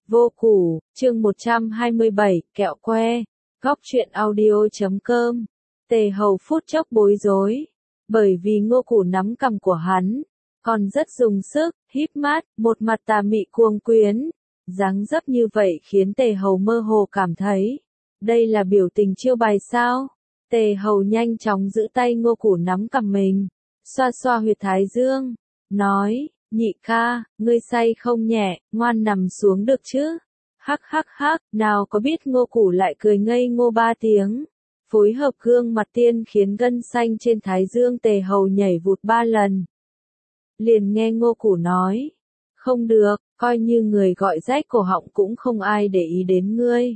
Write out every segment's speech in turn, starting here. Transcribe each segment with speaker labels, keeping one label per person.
Speaker 1: Vô củ, chương 127, kẹo que, góc truyện audio.com. Tề Hầu phút chốc bối rối, bởi vì Ngô Củ nắm cằm của hắn, còn rất dùng sức, híp mắt, một mặt tà mị cuồng quyến, dáng dấp như vậy khiến Tề Hầu mơ hồ cảm thấy, đây là biểu tình chiêu bài sao? Tề Hầu nhanh chóng giữ tay Ngô Củ nắm cằm mình, xoa xoa huyệt thái dương, nói, nhị ca, ngươi say không nhẹ, ngoan nằm xuống được chứ? Hắc hắc hắc, nào có biết Ngô Củ lại cười ngây ngô 3 tiếng. Phối hợp gương mặt tiên khiến gân xanh trên thái dương Tề Hầu nhảy vụt 3 lần. Liền nghe Ngô Củ nói, không được, coi như người gọi rách cổ họng cũng không ai để ý đến ngươi.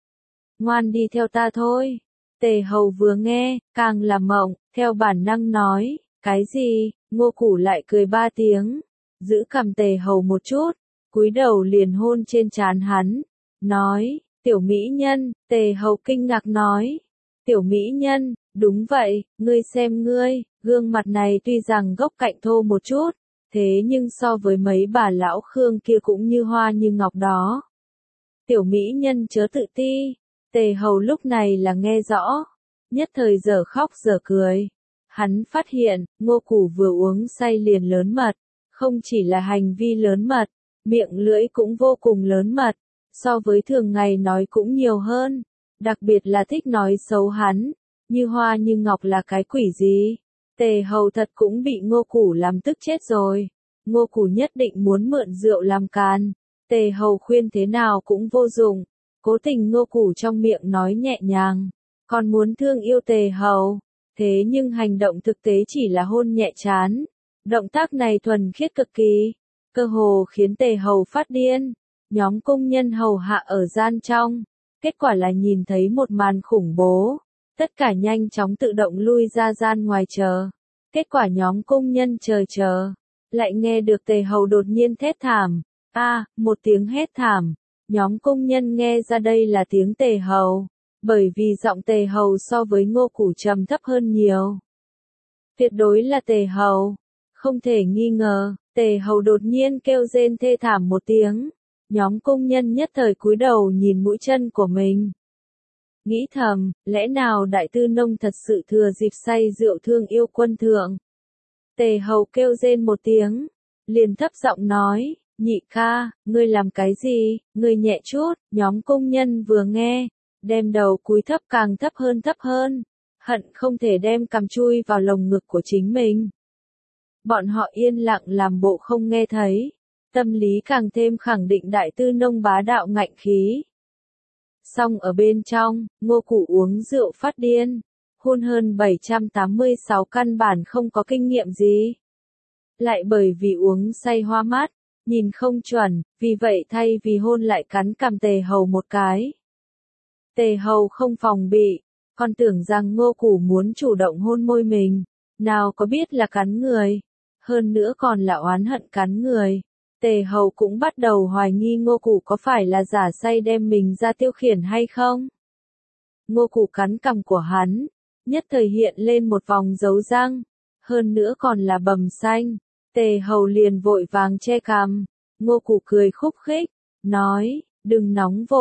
Speaker 1: Ngoan đi theo ta thôi. Tề Hầu vừa nghe, càng là mộng, theo bản năng nói, cái gì? Ngô Củ lại cười 3 tiếng, giữ cằm Tề Hầu một chút, cúi đầu liền hôn trên trán hắn, nói, tiểu mỹ nhân. Tề Hầu kinh ngạc nói, tiểu mỹ nhân, đúng vậy, ngươi xem ngươi, gương mặt này tuy rằng góc cạnh thô một chút, thế nhưng so với mấy bà lão Khương kia cũng như hoa như ngọc đó. Tiểu mỹ nhân chớ tự ti. Tề Hầu lúc này là nghe rõ, nhất thời giờ khóc giờ cười. Hắn phát hiện, Ngô Củ vừa uống say liền lớn mật, không chỉ là hành vi lớn mật, miệng lưỡi cũng vô cùng lớn mật, so với thường ngày nói cũng nhiều hơn, đặc biệt là thích nói xấu hắn, như hoa như ngọc là cái quỷ gì. Tề Hầu thật cũng bị Ngô Củ làm tức chết rồi. Ngô Củ nhất định muốn mượn rượu làm càn, Tề Hầu khuyên thế nào cũng vô dụng, cố tình Ngô Củ trong miệng nói nhẹ nhàng, còn muốn thương yêu Tề Hầu, thế nhưng hành động thực tế chỉ là hôn nhẹ trán. Động tác này thuần khiết cực kỳ, cơ hồ khiến Tề Hầu phát điên. Nhóm công nhân hầu hạ ở gian trong, kết quả là nhìn thấy một màn khủng bố, tất cả nhanh chóng tự động lui ra gian ngoài chờ. Kết quả nhóm công nhân chờ, lại nghe được Tề Hầu đột nhiên thét thảm. Một tiếng hét thảm, nhóm công nhân nghe ra đây là tiếng Tề Hầu, bởi vì giọng Tề Hầu so với Ngô Củ trầm thấp hơn nhiều. Tuyệt đối là Tề Hầu, không thể nghi ngờ. Tề Hầu đột nhiên kêu rên thê thảm một tiếng, nhóm công nhân nhất thời cúi đầu nhìn mũi chân của mình. Nghĩ thầm, lẽ nào Đại Tư Nông thật sự thừa dịp say rượu thương yêu quân thượng? Tề Hầu kêu rên một tiếng, liền thấp giọng nói, nhị ca, ngươi làm cái gì, ngươi nhẹ chút. Nhóm công nhân vừa nghe, đem đầu cúi thấp càng thấp hơn, hận không thể đem cằm chui vào lồng ngực của chính mình. Bọn họ yên lặng làm bộ không nghe thấy, tâm lý càng thêm khẳng định Đại Tư Nông bá đạo ngạnh khí. Song ở bên trong, Ngô Củ uống rượu phát điên, hôn hơn 786 căn bản không có kinh nghiệm gì. Lại bởi vì uống say hoa mắt, nhìn không chuẩn, vì vậy thay vì hôn lại cắn cằm Tề Hầu một cái. Tề Hầu không phòng bị, còn tưởng rằng Ngô Củ muốn chủ động hôn môi mình, nào có biết là cắn người, hơn nữa còn là oán hận cắn người. Tề Hầu cũng bắt đầu hoài nghi Ngô Củ có phải là giả say đem mình ra tiêu khiển hay không. Ngô Củ cắn cằm của hắn, nhất thời hiện lên một vòng dấu răng, hơn nữa còn là bầm xanh. Tề Hầu liền vội vàng che cằm. Ngô Củ cười khúc khích, nói, đừng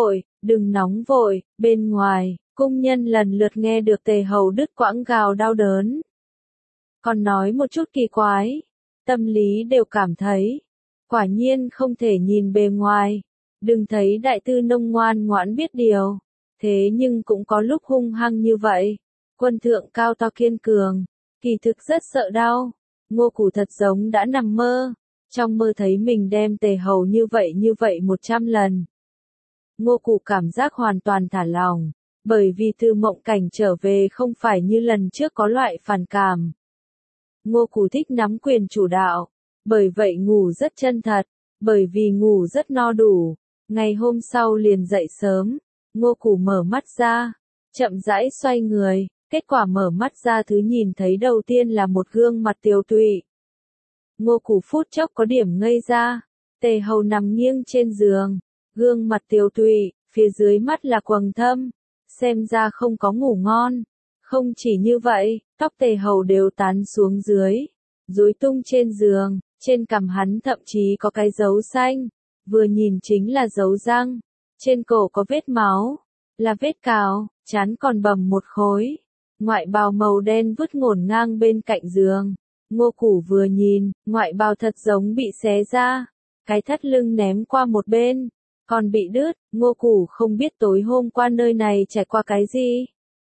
Speaker 1: nóng vội. Bên ngoài, công nhân lần lượt nghe được Tề Hầu đứt quãng gào đau đớn. Còn nói một chút kỳ quái, tâm lý đều cảm thấy, quả nhiên không thể nhìn bề ngoài. Đừng thấy Đại Tư Nông ngoan ngoãn biết điều, thế nhưng cũng có lúc hung hăng như vậy. Quân thượng cao to kiên cường, kỳ thực rất sợ đau. Ngô Củ thật giống đã nằm mơ, trong mơ thấy mình đem Tề Hầu như vậy 100 lần. Ngô Củ cảm giác hoàn toàn thả lỏng, bởi vì từ mộng cảnh trở về không phải như lần trước có loại phản cảm. Ngô Củ thích nắm quyền chủ đạo, bởi vậy ngủ rất chân thật, bởi vì ngủ rất no đủ. Ngày hôm sau liền dậy sớm, Ngô Củ mở mắt ra, chậm rãi xoay người, kết quả mở mắt ra thứ nhìn thấy đầu tiên là một gương mặt tiều tụy. Ngô Củ phút chốc có điểm ngây ra. Tề Hầu nằm nghiêng trên giường, gương mặt tiều tụy, phía dưới mắt là quầng thâm, xem ra không có ngủ ngon. Không chỉ như vậy, tóc Tề Hầu đều tán xuống dưới, rối tung trên giường, trên cằm hắn thậm chí có cái dấu xanh. vừa nhìn chính là dấu răng, trên cổ có vết máu, là vết cào, trán còn bầm một khối, ngoại bào màu đen vứt ngổn ngang bên cạnh giường. Ngô Củ vừa nhìn, ngoại bào thật giống bị xé ra, cái thắt lưng ném qua một bên, còn bị đứt. Ngô Củ không biết tối hôm qua nơi này trải qua cái gì.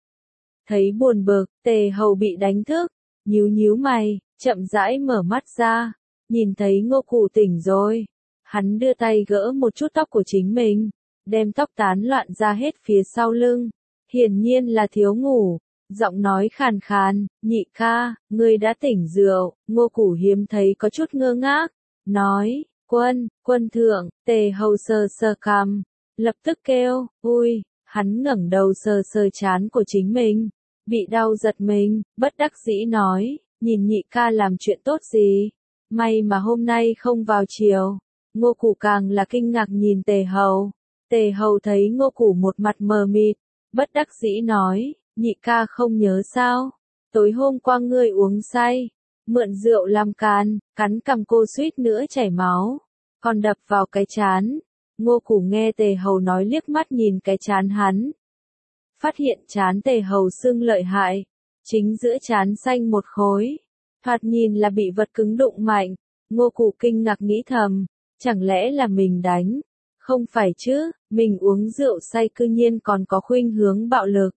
Speaker 1: Thấy buồn bực, Tề Hầu bị đánh thức, nhíu nhíu mày, chậm rãi mở mắt ra, nhìn thấy Ngô Củ tỉnh rồi. Hắn đưa tay gỡ một chút tóc của chính mình, đem tóc tán loạn ra hết phía sau lưng, hiển nhiên là thiếu ngủ. Giọng nói khàn khàn, nhị ca, ngươi đã tỉnh rượu. Ngô Củ hiếm thấy có chút ngơ ngác, nói, quân thượng. Tề Hầu sờ sờ cằm, lập tức kêu, ui. Hắn ngẩng đầu sờ sờ trán của chính mình, bị đau giật mình, bất đắc dĩ nói, nhìn nhị ca làm chuyện tốt gì, may mà hôm nay không vào chiều. Ngô Củ càng là kinh ngạc nhìn Tề Hầu. Tề Hầu thấy Ngô Củ một mặt mờ mịt, bất đắc dĩ nói, nhị ca không nhớ sao, tối hôm qua ngươi uống say, mượn rượu làm cắn cằm cô suýt nữa chảy máu, còn đập vào cái trán. Ngô Củ nghe Tề Hầu nói liếc mắt nhìn cái trán hắn, phát hiện trán Tề Hầu sưng lợi hại, chính giữa trán xanh một khối, thoạt nhìn là bị vật cứng đụng mạnh. Ngô Củ kinh ngạc nghĩ thầm, chẳng lẽ là mình đánh? Không phải chứ, mình uống rượu say cư nhiên còn có khuynh hướng bạo lực.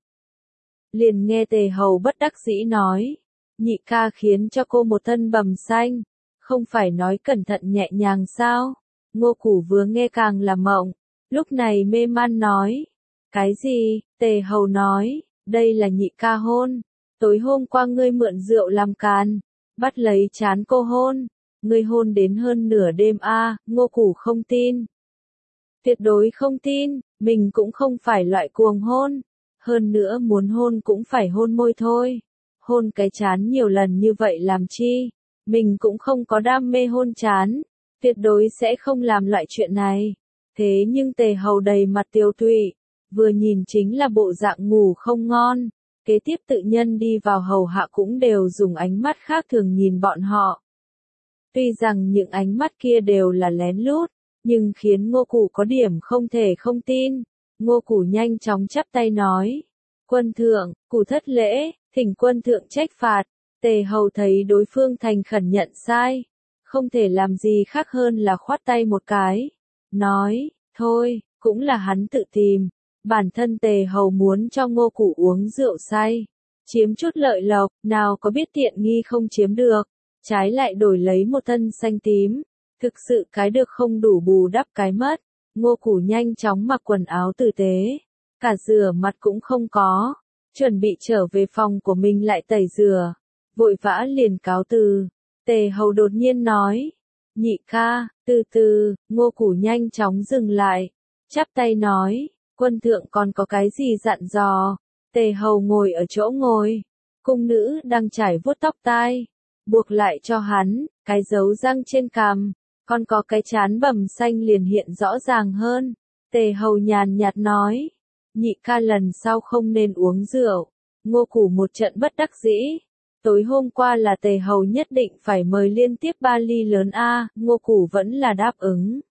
Speaker 1: Liền nghe Tề Hầu bất đắc dĩ nói, nhị ca khiến cho cô một thân bầm xanh, không phải nói cẩn thận nhẹ nhàng sao? Ngô Củ vừa nghe càng là mộng, lúc này mê man nói, cái gì? Tề Hầu nói, đây là nhị ca hôn, tối hôm qua ngươi mượn rượu làm bắt lấy trán cô hôn, ngươi hôn đến hơn nửa đêm a. Ngô Củ không tin, tuyệt đối không tin, mình cũng không phải loại cuồng hôn. Hơn nữa muốn hôn cũng phải hôn môi thôi. Hôn cái trán nhiều lần như vậy làm chi? Mình cũng không có đam mê hôn trán. Tuyệt đối sẽ không làm loại chuyện này. Thế nhưng Tề Hầu đầy mặt tiêu tụy. Vừa nhìn chính là bộ dạng ngủ không ngon. Kế tiếp tự nhân đi vào hầu hạ cũng đều dùng ánh mắt khác thường nhìn bọn họ. Tuy rằng những ánh mắt kia đều là lén lút, nhưng khiến Ngô Củ có điểm không thể không tin. Ngô Củ nhanh chóng chắp tay nói, quân thượng, Củ thất lễ, thỉnh quân thượng trách phạt. Tề Hầu thấy đối phương thành khẩn nhận sai, không thể làm gì khác hơn là khoát tay một cái, nói, thôi, cũng là hắn tự tìm, bản thân Tề Hầu muốn cho Ngô Củ uống rượu say, chiếm chút lợi lộc, nào có biết tiện nghi không chiếm được, trái lại đổi lấy một thân xanh tím, thực sự cái được không đủ bù đắp cái mất. Ngô Củ nhanh chóng mặc quần áo tử tế, cả rửa mặt cũng không có, chuẩn bị trở về phòng của mình lại tẩy rửa, vội vã liền cáo từ. Tề Hầu đột nhiên nói, nhị ca, từ từ. Ngô Củ nhanh chóng dừng lại, chắp tay nói, quân thượng còn có cái gì dặn dò. Tề Hầu ngồi ở chỗ ngồi, cung nữ đang trải vuốt tóc tai, buộc lại cho hắn, cái dấu răng trên cằm, còn có cái trán bầm xanh liền hiện rõ ràng hơn. Tề Hầu nhàn nhạt nói, nhị ca lần sau không nên uống rượu. Ngô Củ một trận bất đắc dĩ. Tối hôm qua là Tề Hầu nhất định phải mời liên tiếp 3 ly lớn a. Ngô Củ vẫn là đáp ứng.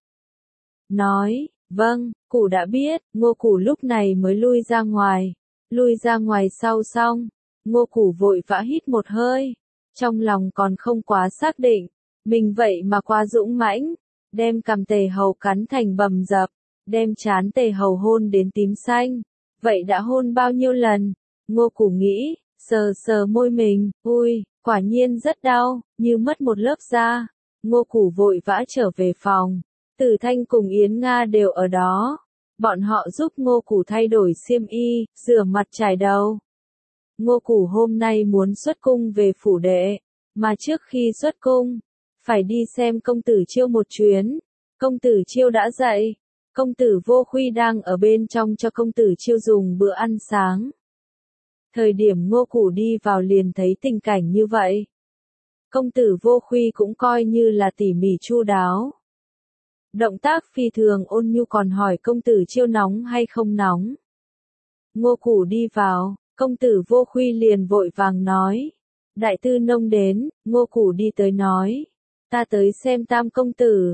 Speaker 1: Nói, vâng, Củ đã biết. Ngô Củ lúc này mới lui ra ngoài. Lui ra ngoài sau xong, Ngô Củ vội vã hít một hơi. Trong lòng còn không quá xác định, mình vậy mà quá dũng mãnh, đem cằm Tề Hầu cắn thành bầm dập, đem trán Tề Hầu hôn đến tím xanh. Vậy đã hôn bao nhiêu lần? Ngô Củ nghĩ, sờ sờ môi mình, ui, quả nhiên rất đau, như mất một lớp da. Ngô Củ vội vã trở về phòng, Tử Thanh cùng Yến Nga đều ở đó. Bọn họ giúp Ngô Củ thay đổi xiêm y, rửa mặt chải đầu. Ngô Củ hôm nay muốn xuất cung về phủ đệ, mà trước khi xuất cung, phải đi xem công tử Chiêu một chuyến. Công tử Chiêu đã dậy, công tử Vô Khuy đang ở bên trong cho công tử Chiêu dùng bữa ăn sáng. Thời điểm Ngô Củ đi vào liền thấy tình cảnh như vậy. Công tử Vô Khuy cũng coi như là tỉ mỉ chu đáo. Động tác phi thường ôn nhu còn hỏi công tử Chiêu nóng hay không nóng. Ngô Củ đi vào, công tử Vô Khuy liền vội vàng nói. Đại tư nông đến. Ngô Củ đi tới nói, ta tới xem Tam công tử,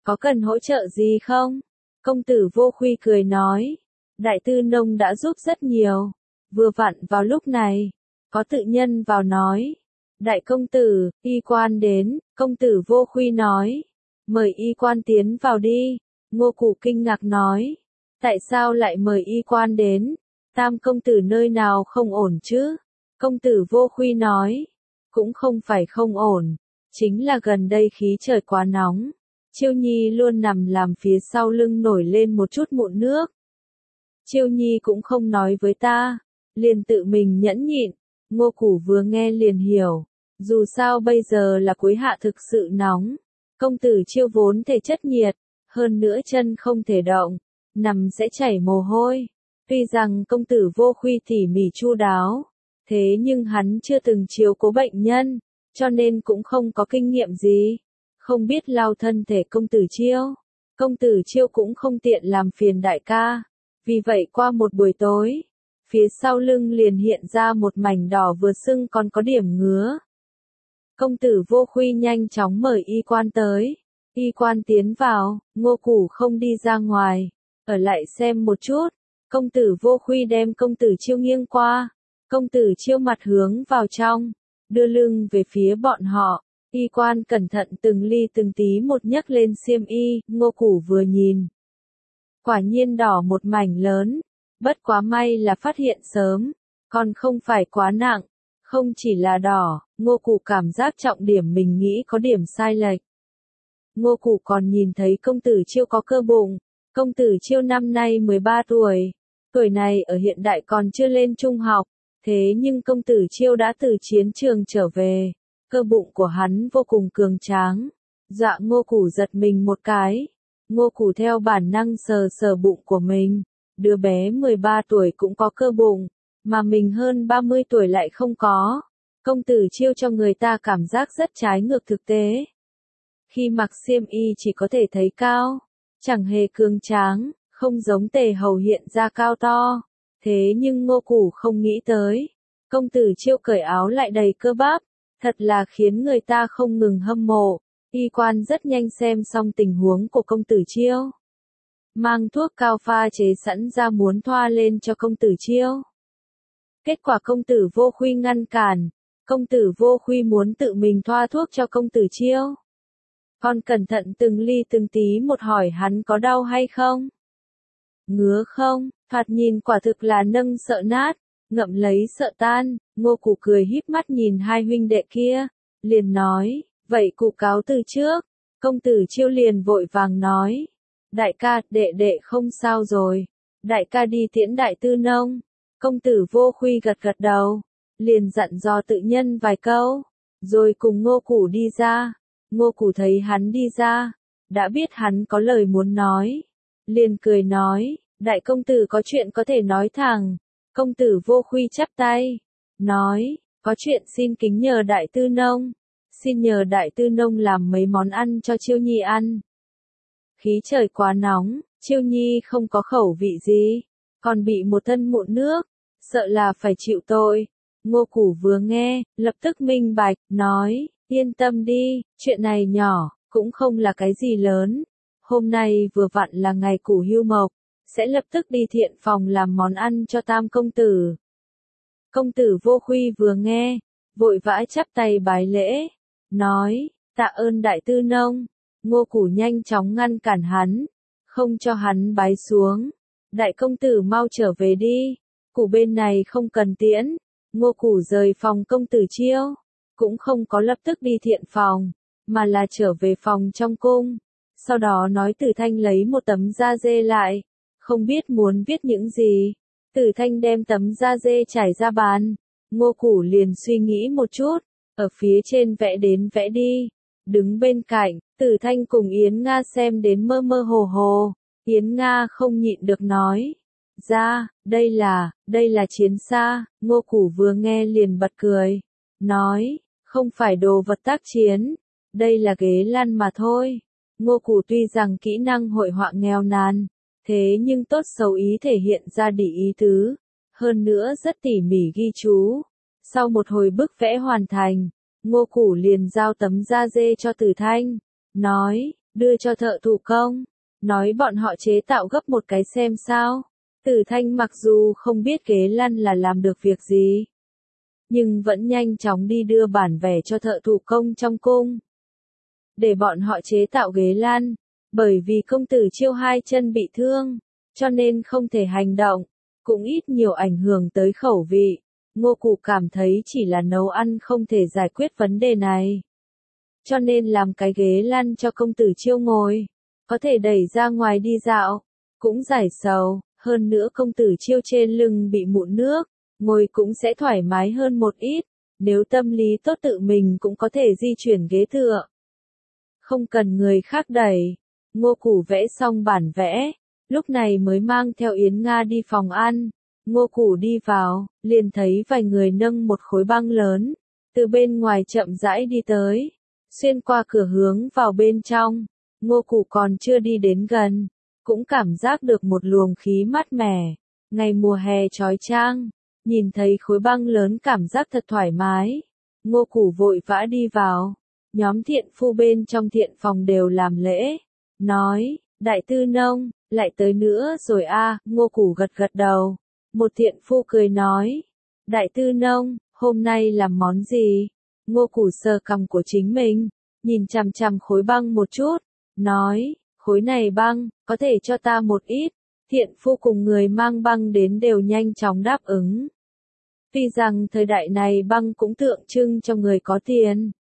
Speaker 1: có cần hỗ trợ gì không? Công tử Vô Khuy cười nói, Đại Tư Nông đã giúp rất nhiều. Vừa vặn vào lúc này, có tự nhân vào nói, Đại công tử, y quan đến. Công tử Vô Khuy nói, mời y quan tiến vào đi. Ngô Củ kinh ngạc nói, tại sao lại mời y quan đến? Tam công tử nơi nào không ổn chứ? Công tử Vô Khuy nói, cũng không phải không ổn, chính là gần đây khí trời quá nóng. Chiêu Nhi luôn nằm làm phía sau lưng nổi lên một chút mụn nước. Chiêu Nhi cũng không nói với ta, liền tự mình nhẫn nhịn. Ngô Củ vừa nghe liền hiểu, dù sao bây giờ là cuối hạ thực sự nóng. Công tử Chiêu vốn thể chất nhiệt, hơn nữa chân không thể động, nằm sẽ chảy mồ hôi. Tuy rằng công tử Vô Khuy tỉ mỉ chu đáo, thế nhưng hắn chưa từng chiếu cố bệnh nhân, cho nên cũng không có kinh nghiệm gì, không biết lau thân thể công tử Chiêu. Công tử Chiêu cũng không tiện làm phiền đại ca, vì vậy qua một buổi tối, phía sau lưng liền hiện ra một mảnh đỏ vừa sưng còn có điểm ngứa. Công tử Vô Khuy nhanh chóng mời y quan tới. Y quan tiến vào, Ngô Củ không đi ra ngoài, ở lại xem một chút. Công tử Vô Khuy đem công tử Chiêu nghiêng qua. Công tử Chiêu mặt hướng vào trong, đưa lưng về phía bọn họ. Y quan cẩn thận từng ly từng tí một nhấc lên xiêm y. Ngô Củ vừa nhìn, quả nhiên đỏ một mảnh lớn. Bất quá may là phát hiện sớm, còn không phải quá nặng. Không chỉ là đỏ, Ngô Củ cảm giác trọng điểm mình nghĩ có điểm sai lệch. Ngô Củ còn nhìn thấy công tử Chiêu có cơ bụng. Công tử Chiêu năm nay 13 tuổi. Tuổi này ở hiện đại còn chưa lên trung học. Thế nhưng công tử Chiêu đã từ chiến trường trở về. Cơ bụng của hắn vô cùng cường tráng. Dạ Ngô Củ giật mình một cái. Ngô Củ theo bản năng sờ sờ bụng của mình. Đứa bé 13 tuổi cũng có cơ bụng, mà mình hơn 30 tuổi lại không có. Công tử Chiêu cho người ta cảm giác rất trái ngược thực tế. Khi mặc xiêm y chỉ có thể thấy cao, chẳng hề cường tráng, không giống Tề Hầu hiện ra cao to. Thế nhưng Ngô Củ không nghĩ tới, công tử Chiêu cởi áo lại đầy cơ bắp, thật là khiến người ta không ngừng hâm mộ. Y quan rất nhanh xem xong tình huống của công tử Chiêu, mang thuốc cao pha chế sẵn ra muốn thoa lên cho công tử Chiêu. Kết quả công tử Vô Khuy ngăn cản. Công tử Vô Khuy muốn tự mình thoa thuốc cho công tử Chiêu, còn cẩn thận từng ly từng tí một hỏi hắn có đau hay không, ngứa không. Thoạt nhìn quả thực là nâng sợ nát, ngậm lấy sợ tan. Ngô Củ cười híp mắt nhìn hai huynh đệ kia, liền nói, vậy cụ cáo từ trước. Công tử Chiêu liền vội vàng nói, đại ca, đệ đệ không sao rồi, đại ca đi tiễn Đại Tư Nông. Công tử Vô Khuy gật gật đầu, liền dặn dò tự nhân vài câu, rồi cùng Ngô Củ đi ra. Ngô Củ thấy hắn đi ra, đã biết hắn có lời muốn nói, liền cười nói, đại công tử có chuyện có thể nói thẳng. Công tử Vô Khuy chắp tay, nói, có chuyện xin kính nhờ Đại Tư Nông, xin nhờ Đại Tư Nông làm mấy món ăn cho Chiêu Nhi ăn. Khí trời quá nóng, Chiêu Nhi không có khẩu vị gì, còn bị một thân mụn nước, sợ là phải chịu tội. Ngô Củ vừa nghe, lập tức minh bạch, nói, yên tâm đi, chuyện này nhỏ, cũng không là cái gì lớn. Hôm nay vừa vặn là ngày Củ hưu mộc, sẽ lập tức đi thiện phòng làm món ăn cho Tam công tử. Công tử Vô Khuy vừa nghe, vội vã chắp tay bái lễ, nói, tạ ơn Đại Tư Nông. Ngô Củ nhanh chóng ngăn cản hắn, không cho hắn bái xuống. Đại công tử mau trở về đi, Củ bên này không cần tiễn. Ngô Củ rời phòng công tử Chiêu, cũng không có lập tức đi thiện phòng, mà là trở về phòng trong cung. Sau đó nói Tử Thanh lấy một tấm da dê lại, không biết muốn viết những gì. Tử Thanh đem tấm da dê trải ra bàn. Ngô Củ liền suy nghĩ một chút, ở phía trên vẽ đến vẽ đi. Đứng bên cạnh, Tử Thanh cùng Yến Nga xem đến mơ mơ hồ hồ. Yến Nga không nhịn được nói, ra, đây là chiến xa. Ngô Củ vừa nghe liền bật cười, nói, không phải đồ vật tác chiến, đây là ghế lăn mà thôi. Ngô Củ tuy rằng kỹ năng hội họa nghèo nàn, thế nhưng tốt xấu ý thể hiện ra đỉ ý tứ, hơn nữa rất tỉ mỉ ghi chú. Sau một hồi bức vẽ hoàn thành, Ngô Củ liền giao tấm da dê cho Tử Thanh, nói, đưa cho thợ thủ công, nói bọn họ chế tạo gấp một cái xem sao. Tử Thanh mặc dù không biết ghế lăn là làm được việc gì, nhưng vẫn nhanh chóng đi đưa bản vẽ cho thợ thủ công trong cung, để bọn họ chế tạo ghế lăn. Bởi vì công tử Chiêu hai chân bị thương, cho nên không thể hành động, cũng ít nhiều ảnh hưởng tới khẩu vị. Ngô Củ cảm thấy chỉ là nấu ăn không thể giải quyết vấn đề này, cho nên làm cái ghế lăn cho công tử Chiêu ngồi, có thể đẩy ra ngoài đi dạo, cũng giải sầu. Hơn nữa công tử Chiêu trên lưng bị mụn nước, ngồi cũng sẽ thoải mái hơn một ít. Nếu tâm lý tốt tự mình cũng có thể di chuyển ghế tựa, không cần người khác đẩy. Ngô Củ vẽ xong bản vẽ, lúc này mới mang theo Yến Nga đi phòng ăn. Ngô Củ đi vào, liền thấy vài người nâng một khối băng lớn, từ bên ngoài chậm rãi đi tới, xuyên qua cửa hướng vào bên trong. Ngô Củ còn chưa đi đến gần, cũng cảm giác được một luồng khí mát mẻ. Ngày mùa hè chói chang, nhìn thấy khối băng lớn cảm giác thật thoải mái. Ngô Củ vội vã đi vào, nhóm thiện phu bên trong thiện phòng đều làm lễ, nói, đại tư nông, lại tới nữa rồi a. Ngô Củ gật gật đầu. Một thiện phu cười nói, đại tư nông, hôm nay làm món gì? Ngô Củ sờ cằm của chính mình, nhìn chằm chằm khối băng một chút, nói, khối này băng, có thể cho ta một ít. Thiện phu cùng người mang băng đến đều nhanh chóng đáp ứng. Tuy rằng thời đại này băng cũng tượng trưng cho người có tiền,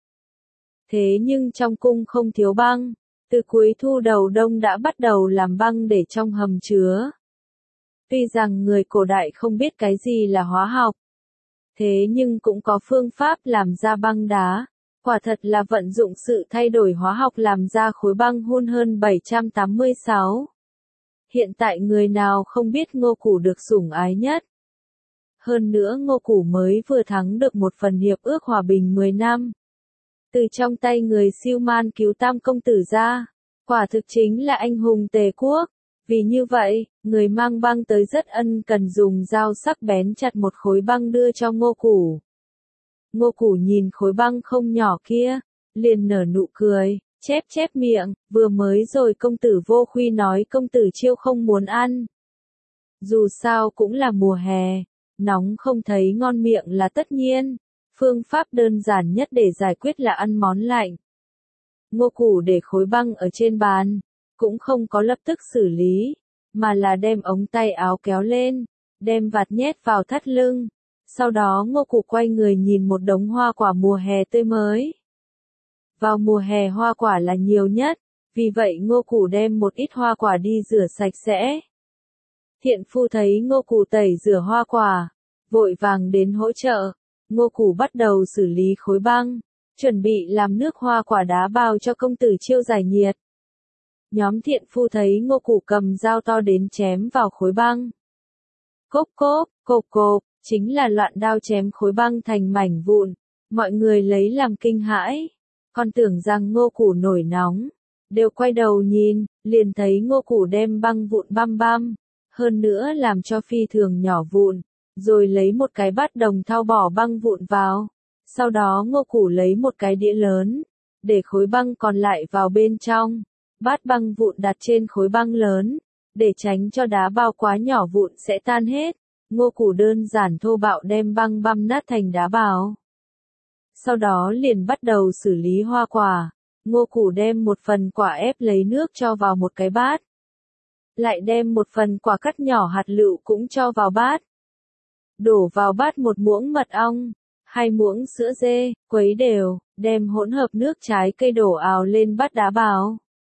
Speaker 1: thế nhưng trong cung không thiếu băng, từ cuối thu đầu đông đã bắt đầu làm băng để trong hầm chứa. Tuy rằng người cổ đại không biết cái gì là hóa học, thế nhưng cũng có phương pháp làm ra băng đá. Quả thật là vận dụng sự thay đổi hóa học làm ra khối băng hun hơn 786. Hiện tại người nào không biết Ngô Củ được sủng ái nhất. Hơn nữa Ngô Củ mới vừa thắng được một phần hiệp ước hòa bình 10 năm. Từ trong tay người Siêu Man cứu Tam công tử ra, quả thực chính là anh hùng Tề quốc. Vì như vậy, người mang băng tới rất ân cần dùng dao sắc bén chặt một khối băng đưa cho Ngô Củ. Ngô Củ nhìn khối băng không nhỏ kia, liền nở nụ cười, chép chép miệng, vừa mới rồi công tử Vô Khuy nói công tử Chiêu không muốn ăn. Dù sao cũng là mùa hè, nóng không thấy ngon miệng là tất nhiên, phương pháp đơn giản nhất để giải quyết là ăn món lạnh. Ngô Củ để khối băng ở trên bàn, cũng không có lập tức xử lý, mà là đem ống tay áo kéo lên, đem vạt nhét vào thắt lưng. Sau đó Ngô Củ quay người nhìn một đống hoa quả mùa hè tươi mới. Vào mùa hè hoa quả là nhiều nhất, vì vậy Ngô Củ đem một ít hoa quả đi rửa sạch sẽ. Thiện phu thấy Ngô Củ tẩy rửa hoa quả, vội vàng đến hỗ trợ. Ngô Củ bắt đầu xử lý khối băng, chuẩn bị làm nước hoa quả đá bao cho công tử Chiêu giải nhiệt. Nhóm thiện phu thấy Ngô Củ cầm dao to đến chém vào khối băng. Cốp cốp, cộp cộp, chính là loạn đao chém khối băng thành mảnh vụn. Mọi người lấy làm kinh hãi, còn tưởng rằng Ngô Củ nổi nóng, đều quay đầu nhìn, liền thấy Ngô Củ đem băng vụn băm băm, hơn nữa làm cho phi thường nhỏ vụn, rồi lấy một cái bát đồng thau bỏ băng vụn vào. Sau đó Ngô Củ lấy một cái đĩa lớn, để khối băng còn lại vào bên trong, bát băng vụn đặt trên khối băng lớn, để tránh cho đá bao quá nhỏ vụn sẽ tan hết. Ngô Củ đơn giản thô bạo đem băng băm nát thành đá bào. Sau đó liền bắt đầu xử lý hoa quả. Ngô Củ đem một phần quả ép lấy nước cho vào một cái bát. Lại đem một phần quả cắt nhỏ hạt lựu cũng cho vào bát. Đổ vào bát một muỗng mật ong, 2 muỗng sữa dê, quấy đều, đem hỗn hợp nước trái cây đổ ào lên bát đá bào.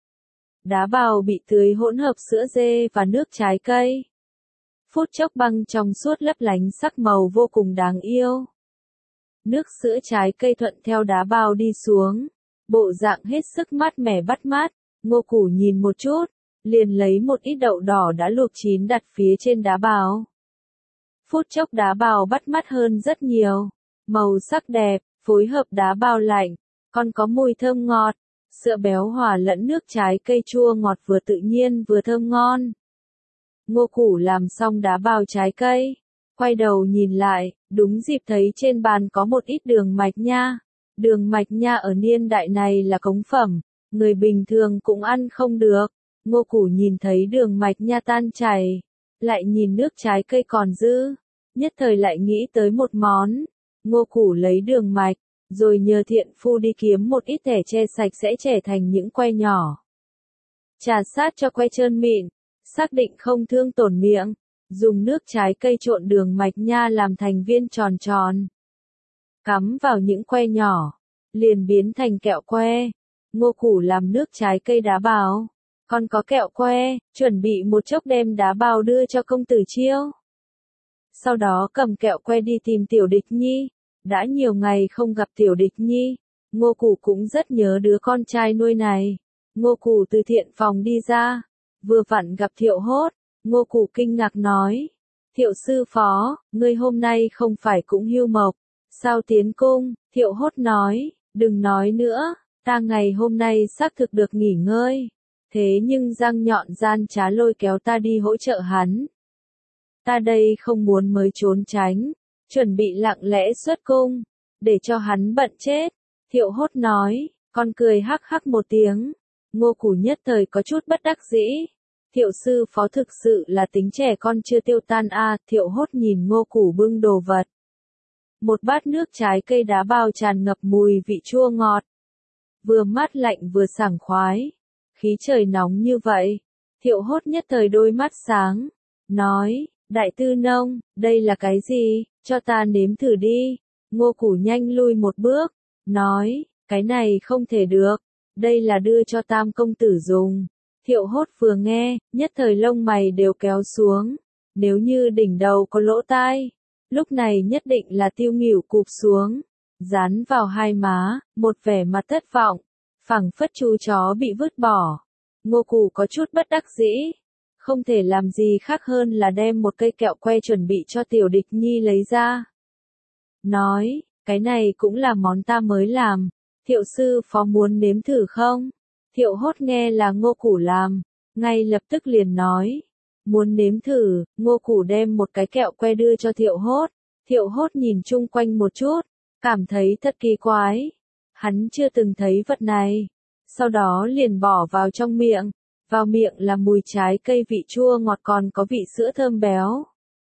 Speaker 1: Đá bào bị tưới hỗn hợp sữa dê và nước trái cây. Phút chốc băng trong suốt lấp lánh sắc màu vô cùng đáng yêu. Nước sữa trái cây thuận theo đá bào đi xuống, bộ dạng hết sức mát mẻ bắt mắt. Ngô Củ nhìn một chút, liền lấy một ít đậu đỏ đã luộc chín đặt phía trên đá bào. Phút chốc đá bào bắt mắt hơn rất nhiều, màu sắc đẹp, phối hợp đá bào lạnh, còn có mùi thơm ngọt, sữa béo hòa lẫn nước trái cây chua ngọt vừa tự nhiên vừa thơm ngon. Ngô Củ làm xong đá bào trái cây, quay đầu nhìn lại, đúng dịp thấy trên bàn có một ít đường mạch nha. Đường mạch nha ở niên đại này là cống phẩm, người bình thường cũng ăn không được. Ngô Củ nhìn thấy đường mạch nha tan chảy, lại nhìn nước trái cây còn dư, nhất thời lại nghĩ tới một món. Ngô Củ lấy đường mạch, rồi nhờ thiện phu đi kiếm một ít thẻ tre sạch sẽ chẻ thành những que nhỏ. Trà sát cho que trơn mịn, xác định không thương tổn miệng, dùng nước trái cây trộn đường mạch nha làm thành viên tròn tròn. Cắm vào những que nhỏ, liền biến thành kẹo que. Ngô Củ làm nước trái cây đá bào, còn có kẹo que, chuẩn bị một chốc đem đá bào đưa cho công tử Chiêu. Sau đó cầm kẹo que đi tìm Tiểu Địch Nhi. Đã nhiều ngày không gặp Tiểu Địch Nhi, Ngô Củ cũng rất nhớ đứa con trai nuôi này. Ngô Củ từ thiện phòng đi ra, vừa vặn gặp Thiệu Hốt. Ngô Củ kinh ngạc nói, Thiệu sư phó, ngươi hôm nay không phải cũng hưu mộc, sao tiến cung? Thiệu Hốt nói, đừng nói nữa, ta ngày hôm nay xác thực được nghỉ ngơi, thế nhưng răng nhọn gian trá lôi kéo ta đi hỗ trợ hắn. Ta đây không muốn mới trốn tránh, chuẩn bị lặng lẽ xuất cung, để cho hắn bận chết. Thiệu Hốt nói, con cười hắc hắc một tiếng. Ngô Củ nhất thời có chút bất đắc dĩ. Thiệu sư phó thực sự là tính trẻ con chưa tiêu tan a. Thiệu Hốt nhìn Ngô Củ bưng đồ vật. Một bát nước trái cây đá bào tràn ngập mùi vị chua ngọt. Vừa mát lạnh vừa sảng khoái. Khí trời nóng như vậy. Thiệu Hốt nhất thời đôi mắt sáng. Nói, đại tư nông, đây là cái gì, cho ta nếm thử đi. Ngô Củ nhanh lui một bước. Nói, cái này không thể được. Đây là đưa cho Tam công tử dùng. Thiệu Hốt vừa nghe, nhất thời lông mày đều kéo xuống. Nếu như đỉnh đầu có lỗ tai, lúc này nhất định là tiêu nghỉu cụp xuống, dán vào hai má, một vẻ mặt thất vọng, phảng phất chú chó bị vứt bỏ. Ngô Củ có chút bất đắc dĩ, không thể làm gì khác hơn là đem một cây kẹo que chuẩn bị cho Tiểu Địch Nhi lấy ra. Nói, cái này cũng là món ta mới làm, Thiệu sư phó muốn nếm thử không? Thiệu Hốt nghe là Ngô Củ làm, ngay lập tức liền nói, muốn nếm thử. Ngô Củ đem một cái kẹo que đưa cho Thiệu Hốt. Thiệu Hốt nhìn chung quanh một chút, cảm thấy thật kỳ quái. Hắn chưa từng thấy vật này. Sau đó liền bỏ vào trong miệng. Vào miệng là mùi trái cây vị chua ngọt còn có vị sữa thơm béo.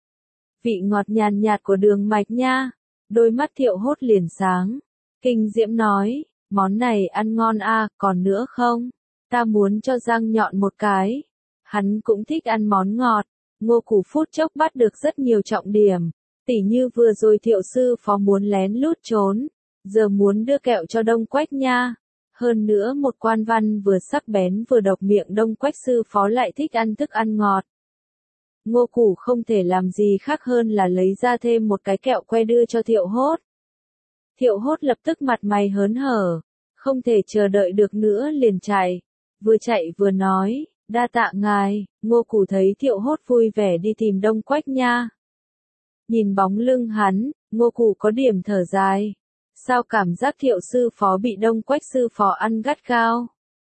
Speaker 1: Vị ngọt nhàn nhạt của đường mạch nha. Đôi mắt Thiệu Hốt liền sáng. Kinh diễm nói, món này ăn ngon a, còn nữa không? Ta muốn cho răng nhọn một cái. Hắn cũng thích ăn món ngọt. Ngô Củ phút chốc bắt được rất nhiều trọng điểm. Tỉ như vừa rồi Thiệu sư phó muốn lén lút trốn, giờ muốn đưa kẹo cho Đông Quách nha. Hơn nữa một quan văn vừa sắc bén vừa độc miệng Đông Quách sư phó lại thích ăn thức ăn ngọt. Ngô Củ không thể làm gì khác hơn là lấy ra thêm một cái kẹo que đưa cho Thiệu Hốt. Thiệu Hốt lập tức mặt mày hớn hở, không thể chờ đợi được nữa liền chạy. Vừa chạy vừa nói, đa tạ ngài. Ngô Củ thấy Thiệu Hốt vui vẻ đi tìm Đông Quách nha. Nhìn bóng lưng hắn, Ngô Củ có điểm thở dài. Sao cảm giác Thiệu sư phó bị Đông Quách sư phó ăn gắt gao?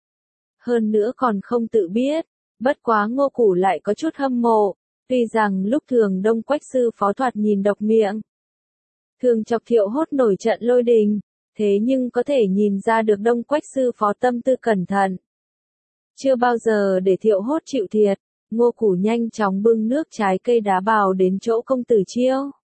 Speaker 1: Hơn nữa còn không tự biết. Bất quá Ngô Củ lại có chút hâm mộ. Tuy rằng lúc thường Đông Quách sư phó thoạt nhìn độc miệng, thường chọc Thiệu Hốt nổi trận lôi đình, thế nhưng có thể nhìn ra được Đông Quách sư phó tâm tư cẩn thận. Chưa bao giờ để Thiệu Hốt chịu thiệt. Ngô Củ nhanh chóng bưng nước trái cây đá bào đến chỗ công tử Chiêu.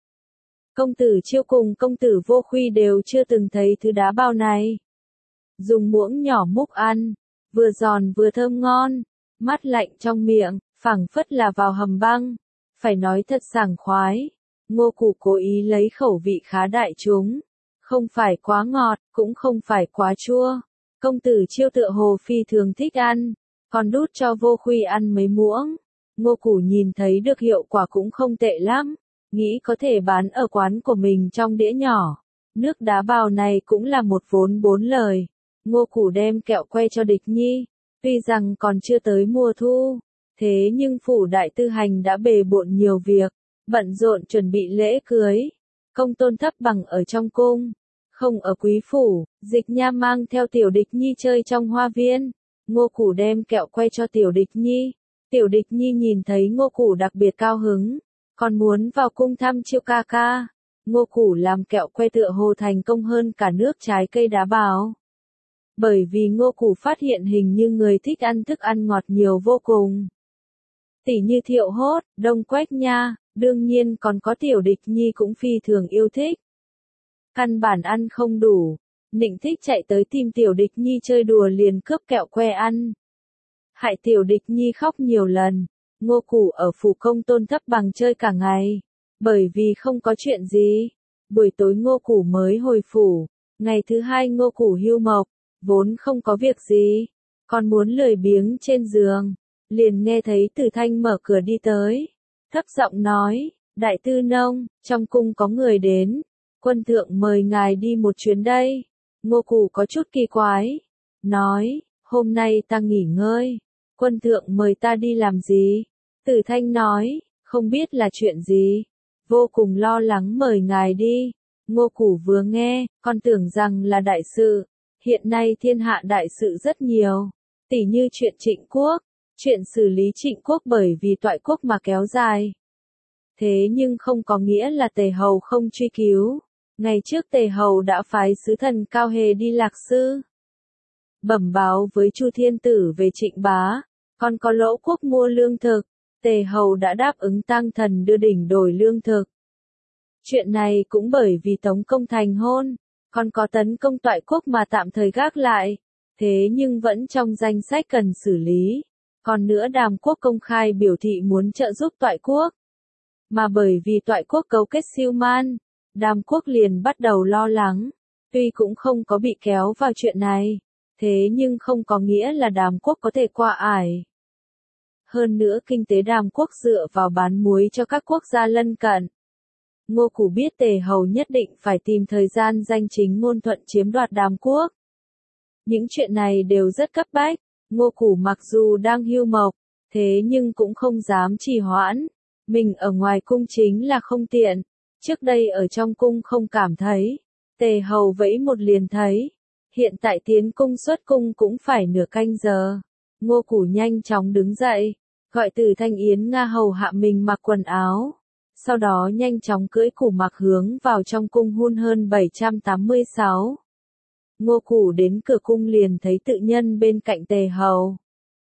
Speaker 1: Công tử Chiêu cùng công tử Vô Khuy đều chưa từng thấy thứ đá bào này. Dùng muỗng nhỏ múc ăn, vừa giòn vừa thơm ngon, mát lạnh trong miệng, phảng phất là vào hầm băng. Phải nói thật sảng khoái. Ngô Củ cố ý lấy khẩu vị khá đại chúng, không phải quá ngọt, cũng không phải quá chua. Công tử Chiêu tựa hồ phi thường thích ăn, còn đút cho Vô Khuy ăn mấy muỗng. Ngô Củ nhìn thấy được hiệu quả cũng không tệ lắm, nghĩ có thể bán ở quán của mình trong đĩa nhỏ. Nước đá bào này cũng là một vốn bốn lời. Ngô Củ đem kẹo que cho Địch Nhi, tuy rằng còn chưa tới mùa thu, thế nhưng phủ đại tư hành đã bề bộn nhiều việc, bận rộn chuẩn bị lễ cưới. Công tôn thấp bằng ở trong cung, không ở quý phủ. Dịch Nha mang theo Tiểu Địch Nhi chơi trong hoa viên. Ngô Củ đem kẹo que cho Tiểu Địch Nhi. Tiểu Địch Nhi nhìn thấy Ngô Củ đặc biệt cao hứng, còn muốn vào cung thăm Chiêu ca ca. Ngô Củ làm kẹo que tựa hồ thành công hơn cả nước trái cây đá bào. Bởi vì Ngô Củ phát hiện hình như người thích ăn thức ăn ngọt nhiều vô cùng. Tỉ như Thiệu Hốt, Đông Quách Nha, đương nhiên còn có Tiểu Địch Nhi cũng phi thường yêu thích. Căn bản ăn không đủ, Nịnh Thích chạy tới tìm Tiểu Địch Nhi chơi đùa liền cướp kẹo que ăn. Hại Tiểu Địch Nhi khóc nhiều lần, Ngô Củ ở phủ Công Tôn Thấp Bằng chơi cả ngày, bởi vì không có chuyện gì. Buổi tối Ngô Củ mới hồi phủ, ngày thứ hai Ngô Củ hưu mộc, vốn không có việc gì, còn muốn lười biếng trên giường, liền nghe thấy Từ Thanh mở cửa đi tới, thấp giọng nói, Đại Tư Nông, trong cung có người đến, quân thượng mời ngài đi một chuyến đây. Ngô Củ có chút kỳ quái, nói, hôm nay ta nghỉ ngơi, quân thượng mời ta đi làm gì? Từ Thanh nói, không biết là chuyện gì, vô cùng lo lắng mời ngài đi. Ngô Củ vừa nghe, còn tưởng rằng là đại sự, hiện nay thiên hạ đại sự rất nhiều, tỉ như chuyện Trịnh Quốc, chuyện xử lý Trịnh Quốc bởi vì toại quốc mà kéo dài. Thế nhưng không có nghĩa là Tề Hầu không truy cứu. Ngày trước Tề Hầu đã phái sứ thần Cao Hề đi Lạc Sư, bẩm báo với Chu Thiên Tử về Trịnh Bá, còn có Lỗ Quốc mua lương thực, Tề Hầu đã đáp ứng tang thần đưa đỉnh đổi lương thực. Chuyện này cũng bởi vì Tống Công thành hôn, còn có tấn công toại quốc mà tạm thời gác lại, thế nhưng vẫn trong danh sách cần xử lý. Còn nữa Đàm Quốc công khai biểu thị muốn trợ giúp toại quốc, mà bởi vì toại quốc cấu kết Siêu Man, Đàm Quốc liền bắt đầu lo lắng, tuy cũng không có bị kéo vào chuyện này, thế nhưng không có nghĩa là Đàm Quốc có thể qua ải. Hơn nữa kinh tế Đàm Quốc dựa vào bán muối cho các quốc gia lân cận. Ngô Củ biết Tề Hầu nhất định phải tìm thời gian danh chính ngôn thuận chiếm đoạt Đàm Quốc. Những chuyện này đều rất cấp bách, Ngô Củ mặc dù đang hưu mộc, thế nhưng cũng không dám trì hoãn. Mình ở ngoài cung chính là không tiện, trước đây ở trong cung không cảm thấy, Tề Hầu vẫy một liền thấy, hiện tại tiến cung xuất cung cũng phải nửa canh giờ. Ngô Củ nhanh chóng đứng dậy, gọi Từ Thanh Yến Nga hầu hạ mình mặc quần áo, sau đó nhanh chóng cưỡi Củ Mặc hướng vào trong cung hun hơn 786. Ngô Củ đến cửa cung liền thấy Tự Nhân bên cạnh Tề Hầu.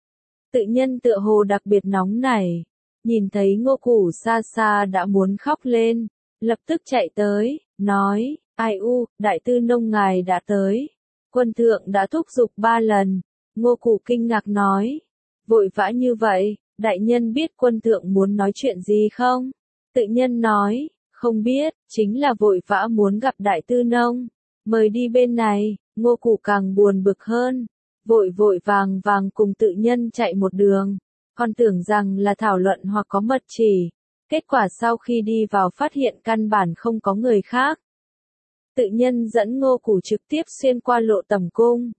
Speaker 1: Tự Nhân tựa hồ đặc biệt nóng nảy, nhìn thấy Ngô Củ xa xa đã muốn khóc lên, lập tức chạy tới, nói, ai u, Đại Tư Nông ngài đã tới, quân thượng đã thúc giục 3 lần. Ngô Củ kinh ngạc nói, vội vã như vậy, đại nhân biết quân thượng muốn nói chuyện gì không? Tự Nhân nói, không biết, chính là vội vã muốn gặp Đại Tư Nông, mời đi bên này. Ngô Củ càng buồn bực hơn, vội vội vàng vàng cùng Tự Nhân chạy một đường, còn tưởng rằng là thảo luận hoặc có mật chỉ, kết quả sau khi đi vào phát hiện căn bản không có người khác. Tự Nhân dẫn Ngô Củ trực tiếp xuyên qua lộ tầm cung,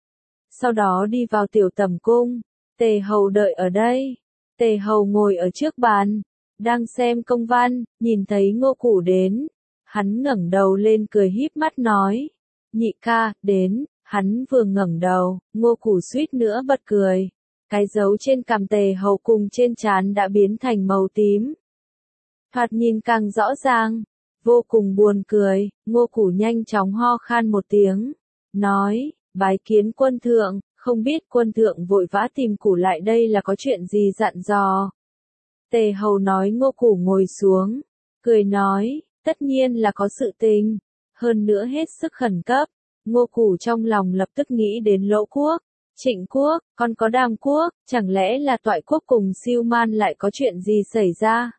Speaker 1: sau đó đi vào tiểu tầm cung. Tề Hầu đợi ở đây. Tề Hầu ngồi ở trước bàn, đang xem công văn, nhìn thấy Ngô Củ đến, hắn ngẩng đầu lên cười híp mắt nói, nhị ca, đến. Hắn vừa ngẩng đầu, Ngô Củ suýt nữa bật cười. Cái dấu trên cằm Tề Hầu cùng trên trán đã biến thành màu tím, thoạt nhìn càng rõ ràng, vô cùng buồn cười. Ngô Củ nhanh chóng ho khan một tiếng, nói, bái kiến quân thượng, không biết quân thượng vội vã tìm Củ lại đây là có chuyện gì dặn dò. Tề Hầu nói Ngô Củ ngồi xuống, cười nói, tất nhiên là có sự tình, hơn nữa hết sức khẩn cấp. Ngô Củ trong lòng lập tức nghĩ đến Lỗ Quốc, Trịnh Quốc, còn có Đàm Quốc, chẳng lẽ là toại quốc cùng Siêu Man lại có chuyện gì xảy ra?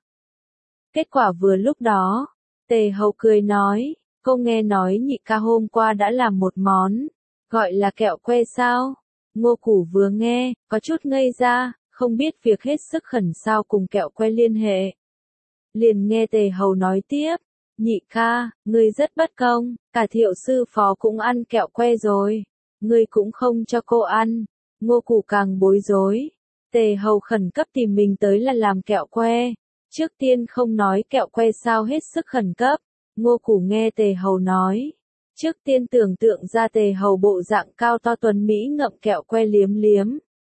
Speaker 1: Kết quả vừa lúc đó, Tề Hầu cười nói, cô nghe nói nhị ca hôm qua đã làm một món, gọi là kẹo que sao? Ngô Củ vừa nghe, có chút ngây ra, không biết việc hết sức khẩn sao cùng kẹo que liên hệ. Liền nghe Tề Hầu nói tiếp, nhị ca, ngươi rất bất công, cả Thiệu sư phó cũng ăn kẹo que rồi, ngươi cũng không cho cô ăn. Ngô Củ càng bối rối, Tề Hầu khẩn cấp tìm mình tới là làm kẹo que, trước tiên không nói kẹo que sao hết sức khẩn cấp. Ngô Củ nghe Tề Hầu nói, trước tiên tưởng tượng ra Tề Hầu bộ dạng cao to tuấn mỹ ngậm kẹo que liếm liếm.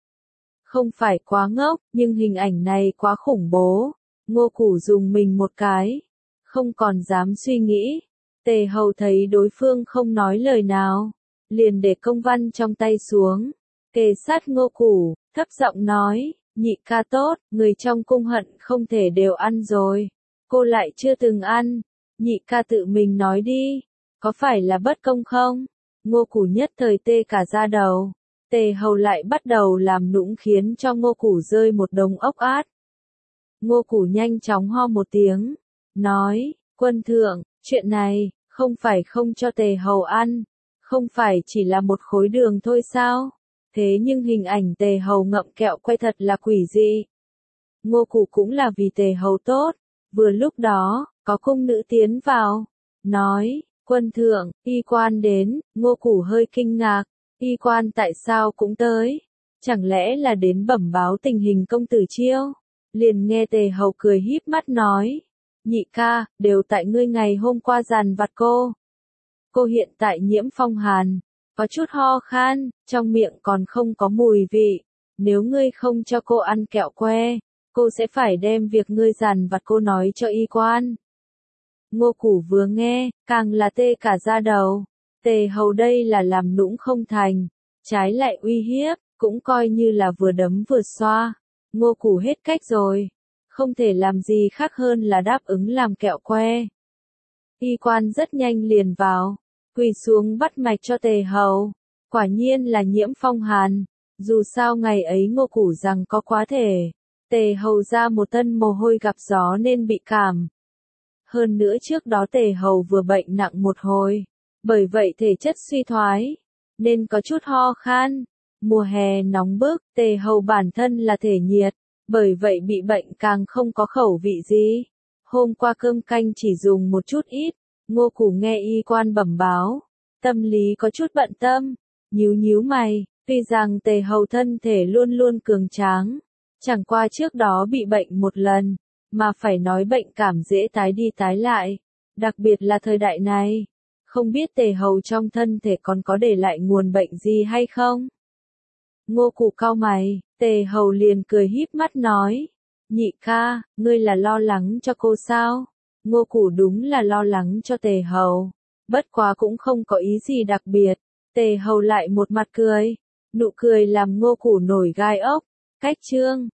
Speaker 1: Không phải quá ngốc, nhưng hình ảnh này quá khủng bố. Ngô Củ dùng mình một cái, không còn dám suy nghĩ. Tề Hầu thấy đối phương không nói lời nào, liền để công văn trong tay xuống, kề sát Ngô Củ, thấp giọng nói, nhị ca tốt, người trong cung hận không thể đều ăn rồi. Cô lại chưa từng ăn, nhị ca tự mình nói đi, có phải là bất công không? Ngô Củ nhất thời tê cả da đầu, Tề Hầu lại bắt đầu làm nũng khiến cho Ngô Củ rơi một đống ốc át. Ngô Củ nhanh chóng ho một tiếng, nói, quân thượng, chuyện này, không phải không cho Tề Hầu ăn, không phải chỉ là một khối đường thôi sao? Thế nhưng hình ảnh Tề Hầu ngậm kẹo que thật là quỷ dị. Ngô Củ cũng là vì Tề Hầu tốt, vừa lúc đó, có cung nữ tiến vào, nói, quân thượng, y quan đến, Ngô Củ hơi kinh ngạc, y quan tại sao cũng tới, chẳng lẽ là đến bẩm báo tình hình công tử Chiêu? Liền nghe Tề Hầu cười híp mắt nói, nhị ca, đều tại ngươi ngày hôm qua dằn vặt cô. Cô hiện tại nhiễm phong hàn, có chút ho khan, trong miệng còn không có mùi vị, nếu ngươi không cho cô ăn kẹo que, cô sẽ phải đem việc ngươi dằn vặt cô nói cho y quan. Ngô Củ vừa nghe, càng là tê cả da đầu, Tề Hầu đây là làm nũng không thành, trái lại uy hiếp, cũng coi như là vừa đấm vừa xoa. Ngô Củ hết cách rồi, không thể làm gì khác hơn là đáp ứng làm kẹo que. Y quan rất nhanh liền vào, quỳ xuống bắt mạch cho Tề Hầu, quả nhiên là nhiễm phong hàn, dù sao ngày ấy Ngô Củ rằng có quá thể, Tề Hầu ra một thân mồ hôi gặp gió nên bị cảm. Hơn nữa trước đó Tề Hầu vừa bệnh nặng một hồi, bởi vậy thể chất suy thoái, nên có chút ho khan. Mùa hè nóng bức, Tề Hầu bản thân là thể nhiệt, bởi vậy bị bệnh càng không có khẩu vị gì. Hôm qua cơm canh chỉ dùng một chút ít, Ngô Củ nghe y quan bẩm báo, tâm lý có chút bận tâm, nhíu nhíu mày, tuy rằng Tề Hầu thân thể luôn luôn cường tráng, chẳng qua trước đó bị bệnh một lần, mà phải nói bệnh cảm dễ tái đi tái lại, đặc biệt là thời đại này, không biết Tề Hầu trong thân thể còn có để lại nguồn bệnh gì hay không? Ngô Củ cau mày, Tề Hầu liền cười híp mắt nói, nhị ca, ngươi là lo lắng cho cô sao? Ngô Củ đúng là lo lắng cho Tề Hầu, bất quá cũng không có ý gì đặc biệt. Tề Hầu lại một mặt cười, nụ cười làm Ngô Củ nổi gai ốc, cách chương